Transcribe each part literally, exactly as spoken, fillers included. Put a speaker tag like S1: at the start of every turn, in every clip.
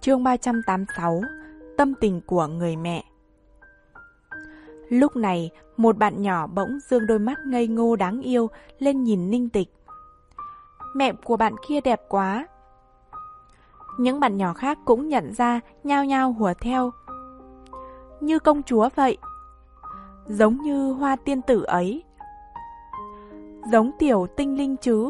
S1: Chương ba trăm tám mươi sáu. Tâm tình của người mẹ. Lúc này, một bạn nhỏ bỗng dương đôi mắt ngây ngô đáng yêu lên nhìn Ninh Tịch. Mẹ của bạn kia đẹp quá. Những bạn nhỏ khác cũng nhận ra, nhao nhao hùa theo. Như công chúa vậy. Giống như Hoa tiên tử ấy. Giống tiểu tinh linh chứ.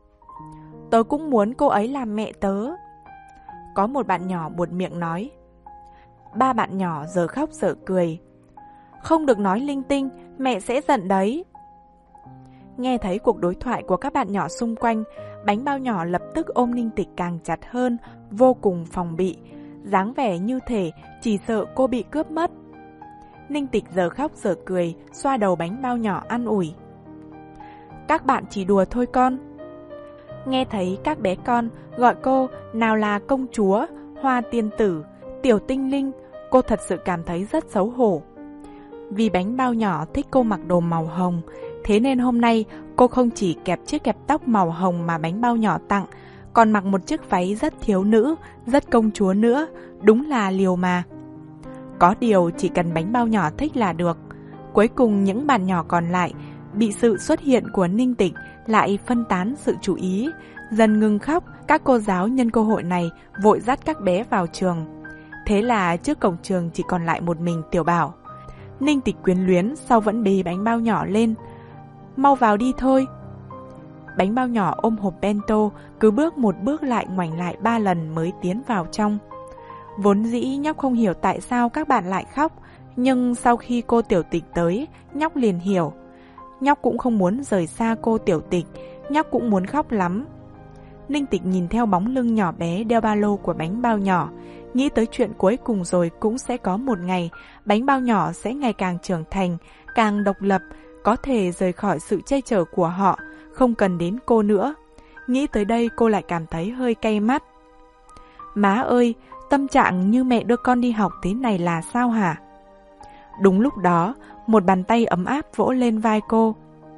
S1: Tớ cũng muốn cô ấy làm mẹ tớ. Có một bạn nhỏ buột miệng nói. Ba bạn nhỏ giờ khóc giờ cười. Không được nói linh tinh, mẹ sẽ giận đấy. Nghe thấy cuộc đối thoại của các bạn nhỏ xung quanh, bánh bao nhỏ lập tức ôm Ninh Tịch càng chặt hơn, vô cùng phòng bị, dáng vẻ như thể chỉ sợ cô bị cướp mất. Ninh Tịch giờ khóc giờ cười, xoa đầu bánh bao nhỏ an ủi. Các bạn chỉ đùa thôi con. Nghe thấy các bé con gọi cô nào là công chúa, Hoa tiên tử, tiểu tinh linh, cô thật sự cảm thấy rất xấu hổ. Vì bánh bao nhỏ thích cô mặc đồ màu hồng, thế nên hôm nay cô không chỉ kẹp chiếc kẹp tóc màu hồng mà bánh bao nhỏ tặng, còn mặc một chiếc váy rất thiếu nữ, rất công chúa nữa, đúng là liều mà. Có điều chỉ cần bánh bao nhỏ thích là được. Cuối cùng những bạn nhỏ còn lại bị sự xuất hiện của Ninh Tịch lại phân tán sự chú ý, dần ngừng khóc. Các cô giáo nhân cơ hội này vội dắt các bé vào trường. Thế là trước cổng trường chỉ còn lại một mình Tiểu Bảo. Ninh Tịch quyến luyến sau vẫn bế bánh bao nhỏ lên. Mau vào đi thôi. Bánh bao nhỏ ôm hộp bento, cứ bước một bước lại ngoảnh lại ba lần mới tiến vào trong. Vốn dĩ nhóc không hiểu tại sao các bạn lại khóc, nhưng sau khi cô Tiểu Tịch tới, nhóc liền hiểu. Nhóc cũng không muốn rời xa cô Tiểu Tịch, nhóc cũng muốn khóc lắm. Ninh Tịch nhìn theo bóng lưng nhỏ bé đeo ba lô của bánh bao nhỏ, nghĩ tới chuyện cuối cùng rồi cũng sẽ có một ngày, bánh bao nhỏ sẽ ngày càng trưởng thành, càng độc lập, có thể rời khỏi sự che chở của họ, không cần đến cô nữa. Nghĩ tới đây cô lại cảm thấy hơi cay mắt. Má ơi, tâm trạng như mẹ đưa con đi học thế này là sao hả? Đúng lúc đó, một bàn tay ấm áp vỗ lên vai cô.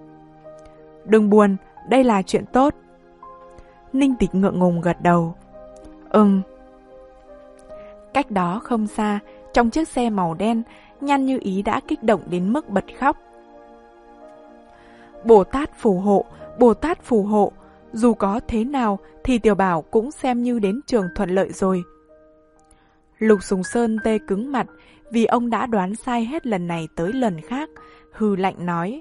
S1: Đừng buồn, đây là chuyện tốt. Ninh Tịch ngượng ngùng gật đầu. Ừm. Cách đó không xa, trong chiếc xe màu đen, Nhan Như Ý đã kích động đến mức bật khóc. Bồ Tát phù hộ, Bồ Tát phù hộ, dù có thế nào thì Tiểu Bảo cũng xem như đến trường thuận lợi rồi. Lục Sùng Sơn tê cứng mặt vì ông đã đoán sai hết lần này tới lần khác, hừ lạnh nói.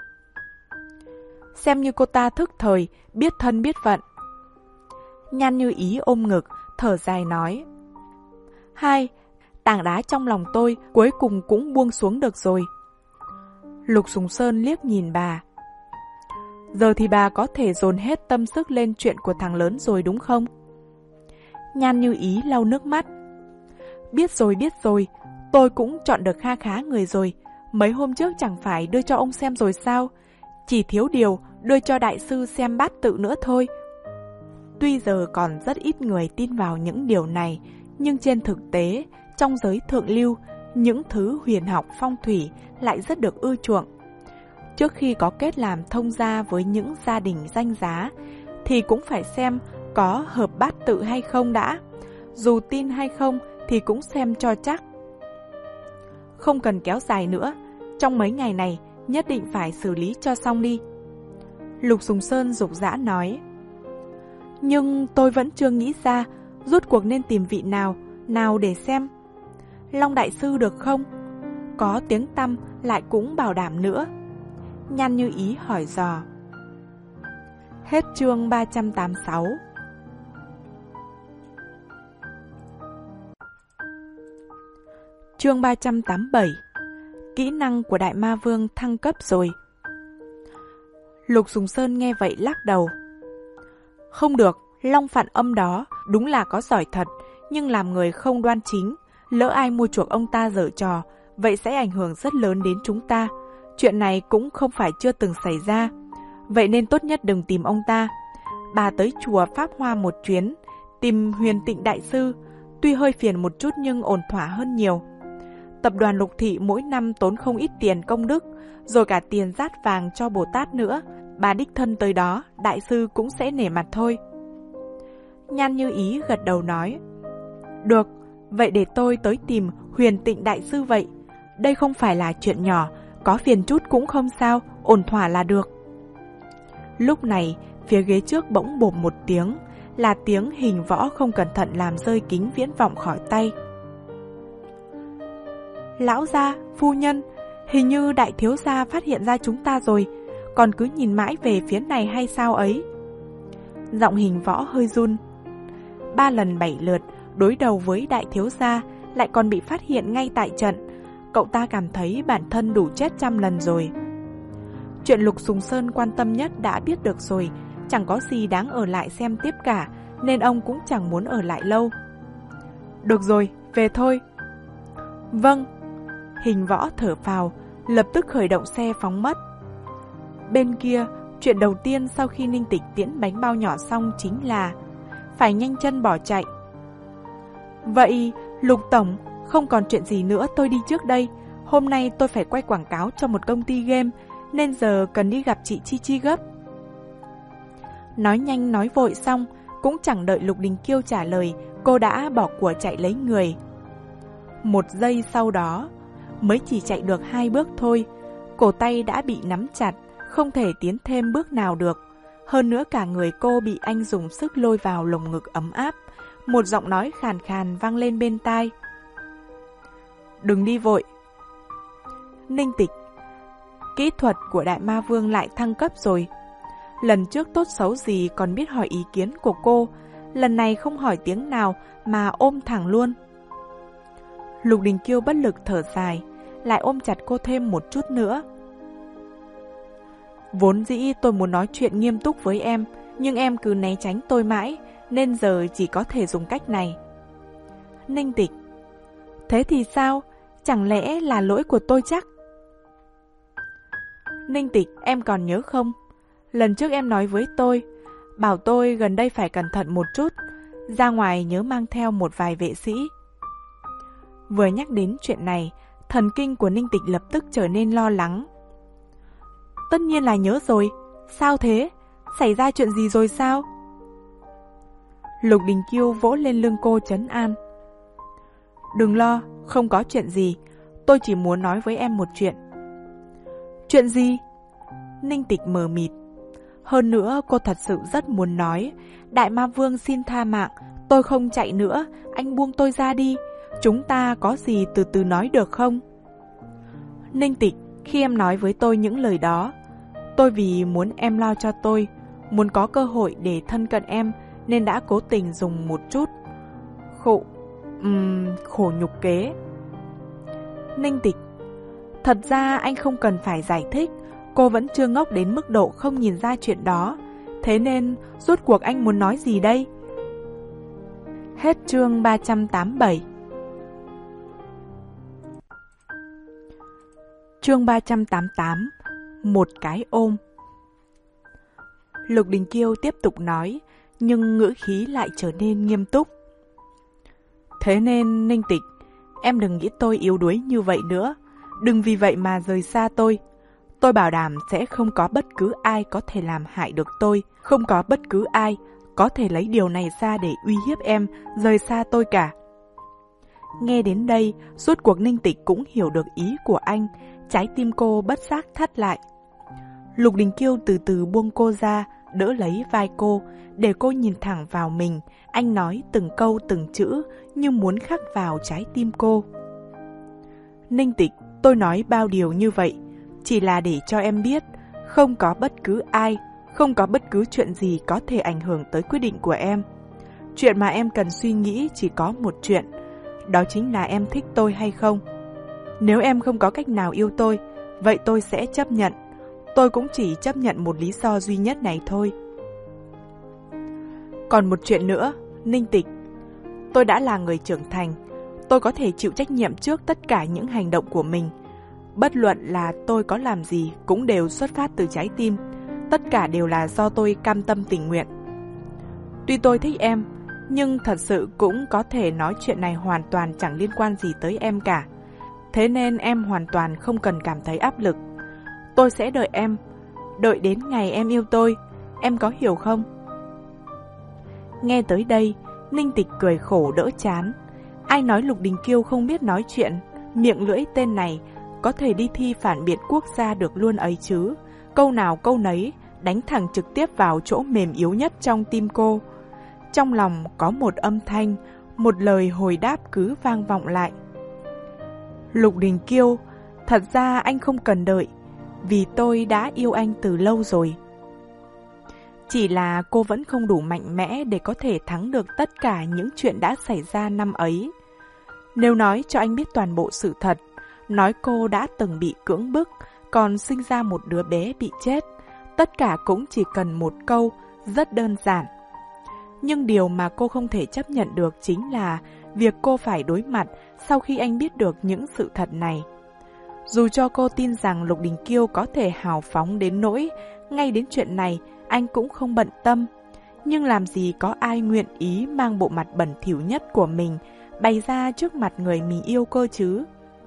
S1: Xem như cô ta thức thời, biết thân biết phận. Nhan Như Ý ôm ngực, thở dài nói. Hai, tảng đá trong lòng tôi cuối cùng cũng buông xuống được rồi. Lục Sùng Sơn liếc nhìn bà. Giờ thì bà có thể dồn hết tâm sức lên chuyện của thằng lớn rồi đúng không? Nhan Như Ý lau nước mắt. Biết rồi biết rồi, tôi cũng chọn được kha khá người rồi. Mấy hôm trước chẳng phải đưa cho ông xem rồi sao? Chỉ thiếu điều đưa cho đại sư xem bát tự nữa thôi. Tuy giờ còn rất ít người tin vào những điều này, nhưng trên thực tế, trong giới thượng lưu, những thứ huyền học phong thủy lại rất được ưa chuộng. Trước khi có kết làm thông gia với những gia đình danh giá, thì cũng phải xem có hợp bát tự hay không đã. Dù tin hay không thì cũng xem cho chắc. Không cần kéo dài nữa, trong mấy ngày này nhất định phải xử lý cho xong đi. Lục Sùng Sơn dục dã nói. Nhưng tôi vẫn chưa nghĩ ra rốt cuộc nên tìm vị nào, nào để xem. Long đại sư được không? Có tiếng tăm lại cũng bảo đảm nữa. Nhan Như Ý hỏi dò. Hết chương ba trăm tám mươi sáu. Chương ba trăm tám mươi bảy. Kỹ năng của Đại Ma Vương thăng cấp rồi. Lục Sùng Sơn nghe vậy lắc đầu. Không được, Long Phạn Âm đó đúng là có giỏi thật, nhưng làm người không đoan chính. Lỡ ai mua chuộc ông ta giở trò, vậy sẽ ảnh hưởng rất lớn đến chúng ta. Chuyện này cũng không phải chưa từng xảy ra, vậy nên tốt nhất đừng tìm ông ta. Bà tới chùa Pháp Hoa một chuyến, tìm Huyền Tịnh đại sư, tuy hơi phiền một chút nhưng ổn thỏa hơn nhiều. Tập đoàn Lục Thị mỗi năm tốn không ít tiền công đức, rồi cả tiền rát vàng cho Bồ Tát nữa. Bà đích thân tới đó, đại sư cũng sẽ nể mặt thôi. Nhan Như Ý gật đầu nói. Được, vậy để tôi tới tìm Huyền Tịnh Đại Sư vậy. Đây không phải là chuyện nhỏ, có phiền chút cũng không sao, ổn thỏa là được. Lúc này, phía ghế trước bỗng bộp một tiếng, là tiếng Hình Võ không cẩn thận làm rơi kính viễn vọng khỏi tay. Lão gia, phu nhân, hình như đại thiếu gia phát hiện ra chúng ta rồi, còn cứ nhìn mãi về phía này hay sao ấy? Giọng Hình Võ hơi run. Ba lần bảy lượt, đối đầu với đại thiếu gia, lại còn bị phát hiện ngay tại trận. Cậu ta cảm thấy bản thân đủ chết trăm lần rồi. Chuyện Lục Sùng Sơn quan tâm nhất đã biết được rồi, chẳng có gì đáng ở lại xem tiếp cả, nên ông cũng chẳng muốn ở lại lâu. Được rồi, về thôi. Vâng. Hình Võ thở phào, lập tức khởi động xe phóng mất. Bên kia, chuyện đầu tiên sau khi Ninh Tịch tiễn bánh bao nhỏ xong chính là phải nhanh chân bỏ chạy. Vậy, Lục Tổng, không còn chuyện gì nữa, tôi đi trước đây. Hôm nay tôi phải quay quảng cáo cho một công ty game, nên giờ cần đi gặp chị Chi Chi gấp. Nói nhanh nói vội xong, cũng chẳng đợi Lục Đình Kiêu trả lời, cô đã bỏ của chạy lấy người. Một giây sau đó, mới chỉ chạy được hai bước thôi, cổ tay đã bị nắm chặt, không thể tiến thêm bước nào được. Hơn nữa cả người cô bị anh dùng sức lôi vào lồng ngực ấm áp. Một giọng nói khàn khàn vang lên bên tai. Đừng đi vội. Ninh Tịch, kỹ thuật của Đại Ma Vương lại thăng cấp rồi. Lần trước tốt xấu gì còn biết hỏi ý kiến của cô, lần này không hỏi tiếng nào mà ôm thẳng luôn. Lục Đình Kiêu bất lực thở dài, lại ôm chặt cô thêm một chút nữa. Vốn dĩ tôi muốn nói chuyện nghiêm túc với em, nhưng em cứ né tránh tôi mãi, nên giờ chỉ có thể dùng cách này. Ninh Tịch, thế thì sao? Chẳng lẽ là lỗi của tôi chắc? Ninh Tịch, em còn nhớ không? Lần trước em nói với tôi, bảo tôi gần đây phải cẩn thận một chút, ra ngoài nhớ mang theo một vài vệ sĩ. Vừa nhắc đến chuyện này, thần kinh của Ninh Tịch lập tức trở nên lo lắng. Tất nhiên là nhớ rồi. Sao thế? Xảy ra chuyện gì rồi sao? Lục Đình Kiêu vỗ lên lưng cô trấn an. Đừng lo, không có chuyện gì. Tôi chỉ muốn nói với em một chuyện. Chuyện gì? Ninh Tịch mờ mịt. Hơn nữa cô thật sự rất muốn nói. Đại Ma Vương xin tha mạng, tôi không chạy nữa, anh buông tôi ra đi. Chúng ta có gì từ từ nói được không? Ninh Tịch, khi em nói với tôi những lời đó, tôi vì muốn em lo cho tôi, muốn có cơ hội để thân cận em, nên đã cố tình dùng một chút khổ, um, khổ nhục kế. Ninh Tịch, thật ra anh không cần phải giải thích, cô vẫn chưa ngốc đến mức độ không nhìn ra chuyện đó. Thế nên, rốt cuộc anh muốn nói gì đây? Hết chương ba trăm tám mươi bảy. Chương ba trăm tám mươi tám. Một cái ôm. Lục Đình Kiêu tiếp tục nói, nhưng ngữ khí lại trở nên nghiêm túc. Thế nên Ninh Tịch, em đừng nghĩ tôi yếu đuối như vậy nữa. Đừng vì vậy mà rời xa tôi. Tôi bảo đảm sẽ không có bất cứ ai có thể làm hại được tôi. Không có bất cứ ai có thể lấy điều này ra để uy hiếp em rời xa tôi cả. Nghe đến đây, rốt cuộc Ninh Tịch cũng hiểu được ý của anh. Trái tim cô bất giác thắt lại. Lục Đình Kiêu từ từ buông cô ra, đỡ lấy vai cô, để cô nhìn thẳng vào mình. Anh nói từng câu từng chữ như muốn khắc vào trái tim cô. Ninh Tịch, tôi nói bao điều như vậy chỉ là để cho em biết, không có bất cứ ai, không có bất cứ chuyện gì có thể ảnh hưởng tới quyết định của em. Chuyện mà em cần suy nghĩ chỉ có một chuyện, đó chính là em thích tôi hay không. Nếu em không có cách nào yêu tôi, vậy tôi sẽ chấp nhận. Tôi cũng chỉ chấp nhận một lý do duy nhất này thôi. Còn một chuyện nữa, Ninh Tịch, tôi đã là người trưởng thành. Tôi có thể chịu trách nhiệm trước tất cả những hành động của mình. Bất luận là tôi có làm gì cũng đều xuất phát từ trái tim. Tất cả đều là do tôi cam tâm tình nguyện. Tuy tôi thích em, nhưng thật sự cũng có thể nói chuyện này hoàn toàn chẳng liên quan gì tới em cả. Thế nên em hoàn toàn không cần cảm thấy áp lực. Tôi sẽ đợi em, đợi đến ngày em yêu tôi. Em có hiểu không? Nghe tới đây, Ninh Tịch cười khổ đỡ chán. Ai nói Lục Đình Kiêu không biết nói chuyện, miệng lưỡi tên này có thể đi thi phản biện quốc gia được luôn ấy chứ. Câu nào câu nấy, đánh thẳng trực tiếp vào chỗ mềm yếu nhất trong tim cô. Trong lòng có một âm thanh, một lời hồi đáp cứ vang vọng lại. Lục Đình Kiêu, thật ra anh không cần đợi, vì tôi đã yêu anh từ lâu rồi. Chỉ là cô vẫn không đủ mạnh mẽ để có thể thắng được tất cả những chuyện đã xảy ra năm ấy. Nếu nói cho anh biết toàn bộ sự thật, nói cô đã từng bị cưỡng bức, còn sinh ra một đứa bé bị chết, tất cả cũng chỉ cần một câu, rất đơn giản. Nhưng điều mà cô không thể chấp nhận được chính là việc cô phải đối mặt sau khi anh biết được những sự thật này. Dù cho cô tin rằng Lục Đình Kiêu có thể hào phóng đến nỗi, ngay đến chuyện này anh cũng không bận tâm. Nhưng làm gì có ai nguyện ý mang bộ mặt bẩn thỉu nhất của mình bày ra trước mặt người mình yêu cơ chứ.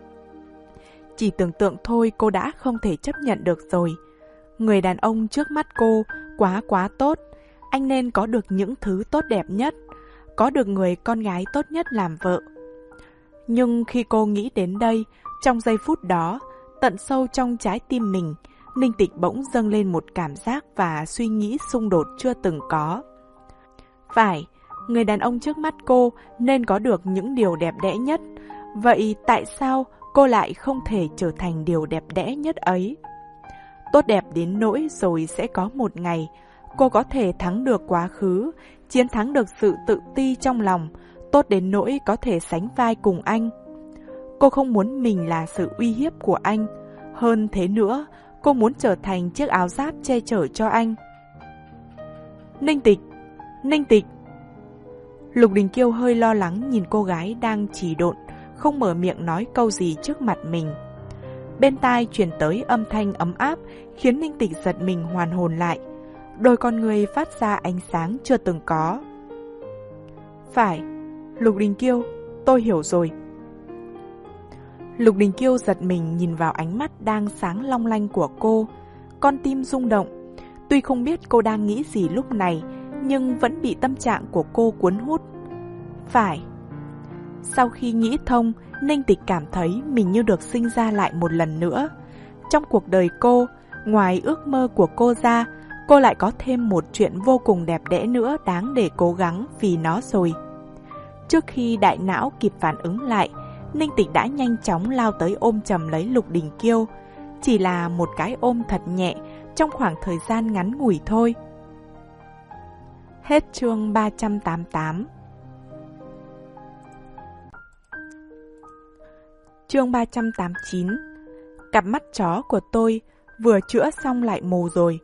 S1: Chỉ tưởng tượng thôi cô đã không thể chấp nhận được rồi. Người đàn ông trước mắt cô quá quá tốt. Anh nên có được những thứ tốt đẹp nhất, có được người con gái tốt nhất làm vợ. Nhưng khi cô nghĩ đến đây, trong giây phút đó, tận sâu trong trái tim mình, Ninh Tịch bỗng dâng lên một cảm giác và suy nghĩ xung đột chưa từng có. Phải, người đàn ông trước mắt cô nên có được những điều đẹp đẽ nhất. Vậy tại sao cô lại không thể trở thành điều đẹp đẽ nhất ấy? Tốt đẹp đến nỗi rồi sẽ có một ngày, cô có thể thắng được quá khứ, chiến thắng được sự tự ti trong lòng, tốt đến nỗi có thể sánh vai cùng anh. Cô không muốn mình là sự uy hiếp của anh. Hơn thế nữa, cô muốn trở thành chiếc áo giáp che chở cho anh. Ninh Tịch! Ninh Tịch! Lục Đình Kiêu hơi lo lắng nhìn cô gái đang trì độn, không mở miệng nói câu gì trước mặt mình. Bên tai truyền tới âm thanh ấm áp, khiến Ninh Tịch giật mình hoàn hồn lại. Đôi con người phát ra ánh sáng chưa từng có. Phải, Lục Đình Kiêu, tôi hiểu rồi. Lục Đình Kiêu giật mình nhìn vào ánh mắt đang sáng long lanh của cô. Con tim rung động. Tuy không biết cô đang nghĩ gì lúc này, nhưng vẫn bị tâm trạng của cô cuốn hút. Phải. Sau khi nghĩ thông, Ninh Tịch cảm thấy mình như được sinh ra lại một lần nữa. Trong cuộc đời cô, ngoài ước mơ của cô ra, cô lại có thêm một chuyện vô cùng đẹp đẽ nữa đáng để cố gắng vì nó rồi. Trước khi đại não kịp phản ứng lại, Ninh Tịch đã nhanh chóng lao tới ôm chầm lấy Lục Đình Kiêu. Chỉ là một cái ôm thật nhẹ trong khoảng thời gian ngắn ngủi thôi. Hết chương ba trăm tám mươi tám. Chương ba trăm tám mươi chín. Cặp mắt chó của tôi vừa chữa xong lại mù rồi.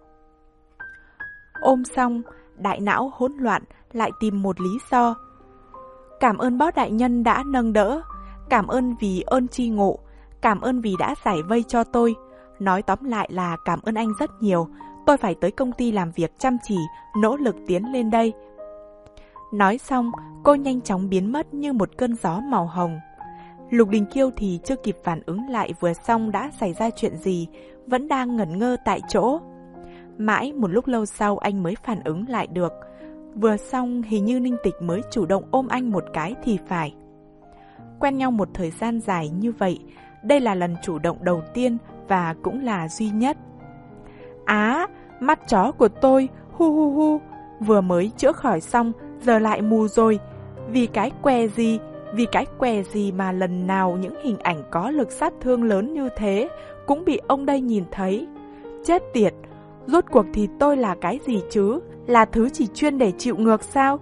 S1: Ôm xong, đại não hỗn loạn lại tìm một lý do. Cảm ơn bó đại nhân đã nâng đỡ, cảm ơn vì ơn tri ngộ, cảm ơn vì đã giải vây cho tôi. Nói tóm lại là cảm ơn anh rất nhiều, tôi phải tới công ty làm việc chăm chỉ, nỗ lực tiến lên đây. Nói xong, cô nhanh chóng biến mất như một cơn gió màu hồng. Lục Đình Kiêu thì chưa kịp phản ứng lại vừa xong đã xảy ra chuyện gì, vẫn đang ngẩn ngơ tại chỗ. Mãi một lúc lâu sau anh mới phản ứng lại được. Vừa xong hình như Ninh Tịch mới chủ động ôm anh một cái thì phải. Quen nhau một thời gian dài như vậy, đây là lần chủ động đầu tiên và cũng là duy nhất. Á, mắt chó của tôi, hu hu hu, vừa mới chữa khỏi xong, giờ lại mù rồi. Vì cái què gì, vì cái què gì mà lần nào những hình ảnh có lực sát thương lớn như thế cũng bị ông đây nhìn thấy. Chết tiệt, rốt cuộc thì tôi là cái gì chứ? Là thứ chỉ chuyên để chịu ngược sao?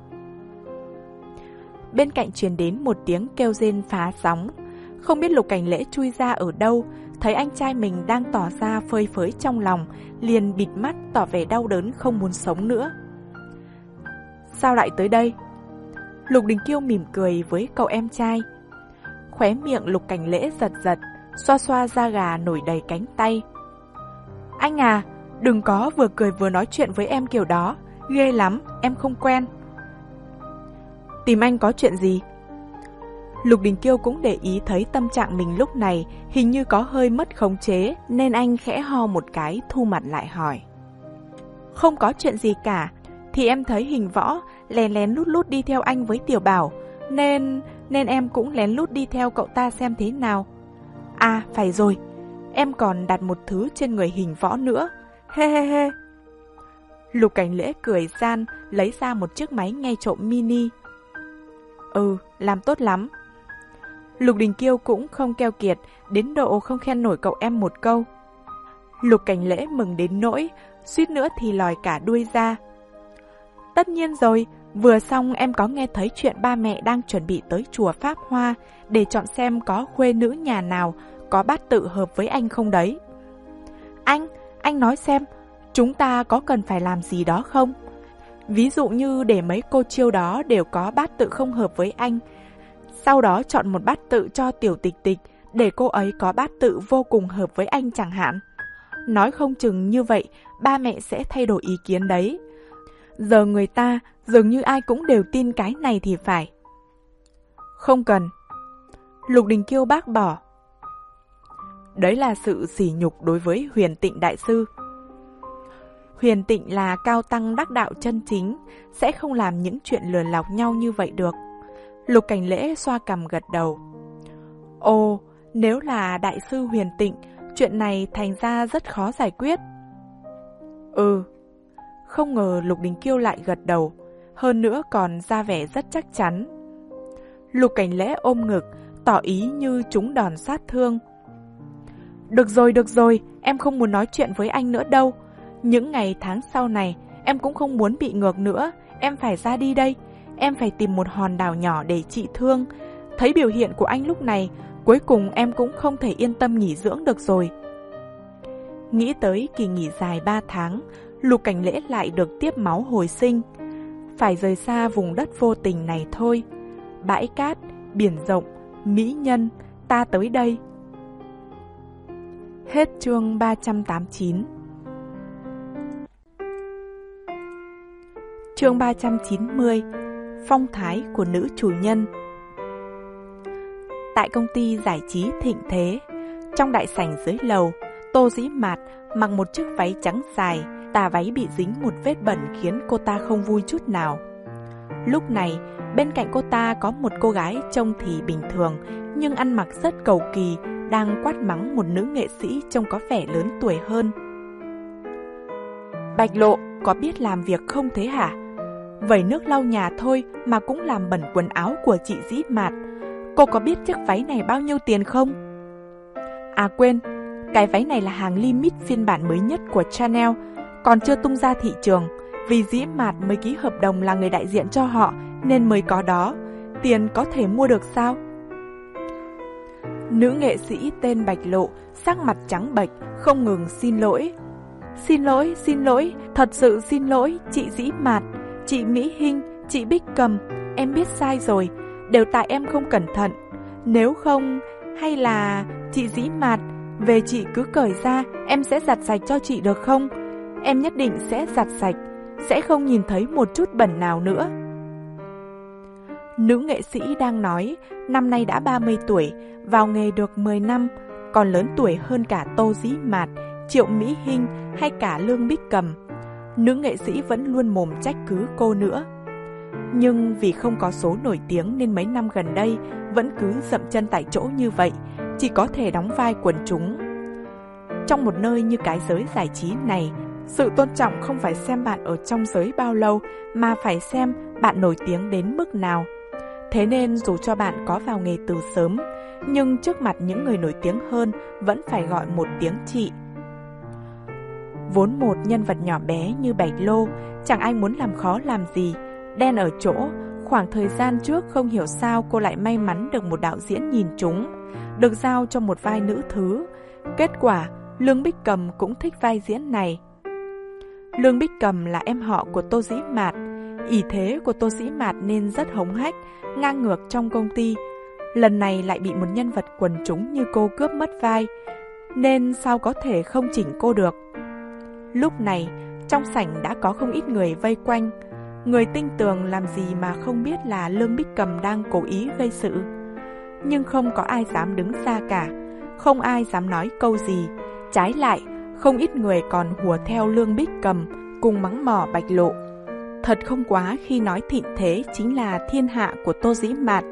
S1: Bên cạnh truyền đến một tiếng kêu rên phá sóng. Không biết Lục Cảnh Lễ chui ra ở đâu, thấy anh trai mình đang tỏ ra phơi phới trong lòng, liền bịt mắt tỏ vẻ đau đớn không muốn sống nữa. Sao lại tới đây? Lục Đình Kiêu mỉm cười với cậu em trai. Khóe miệng Lục Cảnh Lễ giật giật, xoa xoa da gà nổi đầy cánh tay. Anh à, đừng có vừa cười vừa nói chuyện với em kiểu đó, ghê lắm, em không quen. Tìm anh có chuyện gì? Lục Đình Kiêu cũng để ý thấy tâm trạng mình lúc này hình như có hơi mất khống chế, nên anh khẽ ho một cái thu mặt lại hỏi. Không có chuyện gì cả, thì em thấy Hình Võ lén lén lút lút đi theo anh với Tiểu Bảo, nên... nên em cũng lén lút đi theo cậu ta xem thế nào. À, phải rồi, em còn đặt một thứ trên người hình võ nữa. He he he. Lục Cảnh Lễ cười gian, lấy ra một chiếc máy nghe trộm mini. Ừ, làm tốt lắm. Lục Đình Kiêu cũng không keo kiệt, đến độ không khen nổi cậu em một câu. Lục Cảnh Lễ mừng đến nỗi, suýt nữa thì lòi cả đuôi ra. Tất nhiên rồi, vừa xong em có nghe thấy chuyện ba mẹ đang chuẩn bị tới chùa Pháp Hoa để chọn xem có khuê nữ nhà nào có bát tự hợp với anh không đấy. Anh, anh nói xem, chúng ta có cần phải làm gì đó không? Ví dụ như để mấy cô chiêu đó đều có bát tự không hợp với anh, sau đó chọn một bát tự cho Tiểu Tịch Tịch để cô ấy có bát tự vô cùng hợp với anh chẳng hạn. Nói không chừng như vậy, ba mẹ sẽ thay đổi ý kiến đấy. Giờ người ta dường như ai cũng đều tin cái này thì phải. Không cần. Lục Đình Kiêu bác bỏ. Đấy là sự sỉ nhục đối với Huyền Tịnh Đại Sư. Huyền Tịnh là cao tăng đắc đạo chân chính, sẽ không làm những chuyện lừa lọc nhau như vậy được. Lục Cảnh Lễ xoa cằm gật đầu. Ồ, nếu là Đại sư Huyền Tịnh, chuyện này thành ra rất khó giải quyết. Ừ. Không ngờ Lục Đình Kiêu lại gật đầu, hơn nữa còn ra vẻ rất chắc chắn. Lục Cảnh Lễ ôm ngực, tỏ ý như trúng đòn sát thương. Được rồi, được rồi, em không muốn nói chuyện với anh nữa đâu. Những ngày tháng sau này, em cũng không muốn bị ngược nữa, em phải ra đi đây. Em phải tìm một hòn đảo nhỏ để trị thương. Thấy biểu hiện của anh lúc này, cuối cùng em cũng không thể yên tâm nghỉ dưỡng được rồi. Nghĩ tới kỳ nghỉ dài ba tháng, Lục Cảnh Lễ lại được tiếp máu hồi sinh. Phải rời xa vùng đất vô tình này thôi. Bãi cát, biển rộng, mỹ nhân, ta tới đây. Hết chương ba trăm tám mươi chín. Chương ba trăm chín mươi. Phong thái của nữ chủ nhân. Tại công ty giải trí Thịnh Thế, trong đại sảnh dưới lầu, Tô Dĩ Mạt mặc một chiếc váy trắng dài, tà váy bị dính một vết bẩn khiến cô ta không vui chút nào. Lúc này, bên cạnh cô ta có một cô gái trông thì bình thường, nhưng ăn mặc rất cầu kỳ, đang quát mắng một nữ nghệ sĩ trông có vẻ lớn tuổi hơn. Bạch Lộ, có biết làm việc không thế hả? Vẩy nước lau nhà thôi mà cũng làm bẩn quần áo của chị Dĩ Mạt. Cô có biết chiếc váy này bao nhiêu tiền không? À quên, cái váy này là hàng limit phiên bản mới nhất của Chanel, còn chưa tung ra thị trường. Vì Dĩ Mạt mới ký hợp đồng là người đại diện cho họ nên mới có đó. Tiền có thể mua được sao? Nữ nghệ sĩ tên Bạch Lộ sắc mặt trắng bệch, không ngừng xin lỗi. Xin lỗi, xin lỗi, thật sự xin lỗi, chị Dĩ Mạt, chị Mỹ Hinh, chị Bích Cầm, em biết sai rồi, đều tại em không cẩn thận. Nếu không, hay là chị Dĩ Mạt, về chị cứ cởi ra, em sẽ giặt sạch cho chị được không? Em nhất định sẽ giặt sạch, sẽ không nhìn thấy một chút bẩn nào nữa. Nữ nghệ sĩ đang nói, năm nay đã ba mươi tuổi, vào nghề được mười năm, còn lớn tuổi hơn cả Tô Dĩ Mạt, Triệu Mỹ Hinh hay cả Lương Bích Cầm. Nữ nghệ sĩ vẫn luôn mồm trách cứ cô nữa. Nhưng vì không có số nổi tiếng nên mấy năm gần đây vẫn cứ dậm chân tại chỗ như vậy, chỉ có thể đóng vai quần chúng. Trong một nơi như cái giới giải trí này, sự tôn trọng không phải xem bạn ở trong giới bao lâu, mà phải xem bạn nổi tiếng đến mức nào. Thế nên dù cho bạn có vào nghề từ sớm, nhưng trước mặt những người nổi tiếng hơn vẫn phải gọi một tiếng chị. Vốn một nhân vật nhỏ bé như Bạch Lô, chẳng ai muốn làm khó làm gì. Đen ở chỗ, khoảng thời gian trước không hiểu sao cô lại may mắn được một đạo diễn nhìn trúng, được giao cho một vai nữ thứ. Kết quả, Lương Bích Cầm cũng thích vai diễn này. Lương Bích Cầm là em họ của Tô Dĩ Mạt. Ỷ thế của Tô Dĩ Mạt nên rất hống hách, ngang ngược trong công ty. Lần này lại bị một nhân vật quần chúng như cô cướp mất vai, nên sao có thể không chỉnh cô được. Lúc này, trong sảnh đã có không ít người vây quanh. Người tinh tường làm gì mà không biết là Lương Bích Cầm đang cố ý gây sự. Nhưng không có ai dám đứng ra cả, không ai dám nói câu gì. Trái lại, không ít người còn hùa theo Lương Bích Cầm, cùng mắng mỏ Bạch Lộ. Thật không quá khi nói Thịnh Thế chính là thiên hạ của Tô Dĩ Mạt.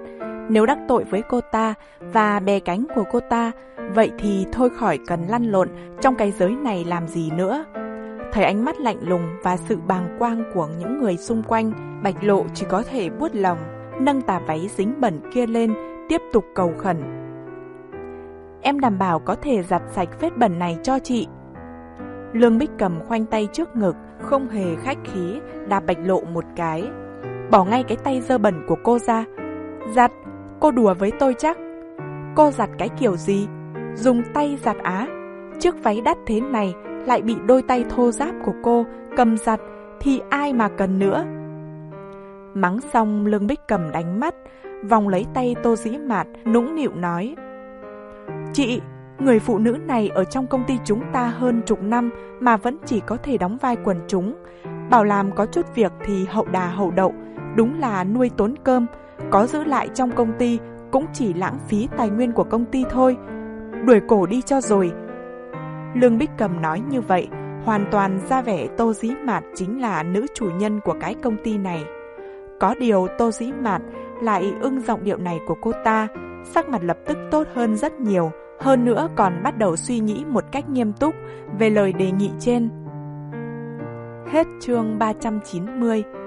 S1: Nếu đắc tội với cô ta và bè cánh của cô ta, vậy thì thôi khỏi cần lăn lộn trong cái giới này làm gì nữa. Thấy ánh mắt lạnh lùng và sự bàng quang của những người xung quanh, Bạch Lộ chỉ có thể buốt lòng, nâng tà váy dính bẩn kia lên, tiếp tục cầu khẩn. Em đảm bảo có thể giặt sạch vết bẩn này cho chị. Lương Bích Cầm khoanh tay trước ngực, không hề khách khí, đạp Bạch Lộ một cái. Bỏ ngay cái tay dơ bẩn của cô ra. Giặt, cô đùa với tôi chắc. Cô giặt cái kiểu gì? Dùng tay giặt á? Chiếc váy đắt thế này lại bị đôi tay thô ráp của cô cầm giặt thì ai mà cần nữa. Mắng xong, Lương Bích Cầm đánh mắt, vòng lấy tay Tô Dĩ Mạt, nũng nịu nói: Chị, người phụ nữ này ở trong công ty chúng ta hơn chục năm mà vẫn chỉ có thể đóng vai quần chúng. Bảo làm có chút việc thì hậu đà hậu đậu, đúng là nuôi tốn cơm. Có giữ lại trong công ty cũng chỉ lãng phí tài nguyên của công ty thôi. Đuổi cổ đi cho rồi. Lương Bích Cầm nói như vậy, hoàn toàn ra vẻ Tô Dĩ Mạt chính là nữ chủ nhân của cái công ty này. Có điều Tô Dĩ Mạt lại ưng giọng điệu này của cô ta, sắc mặt lập tức tốt hơn rất nhiều, hơn nữa còn bắt đầu suy nghĩ một cách nghiêm túc về lời đề nghị trên. Hết chương ba trăm chín mươi.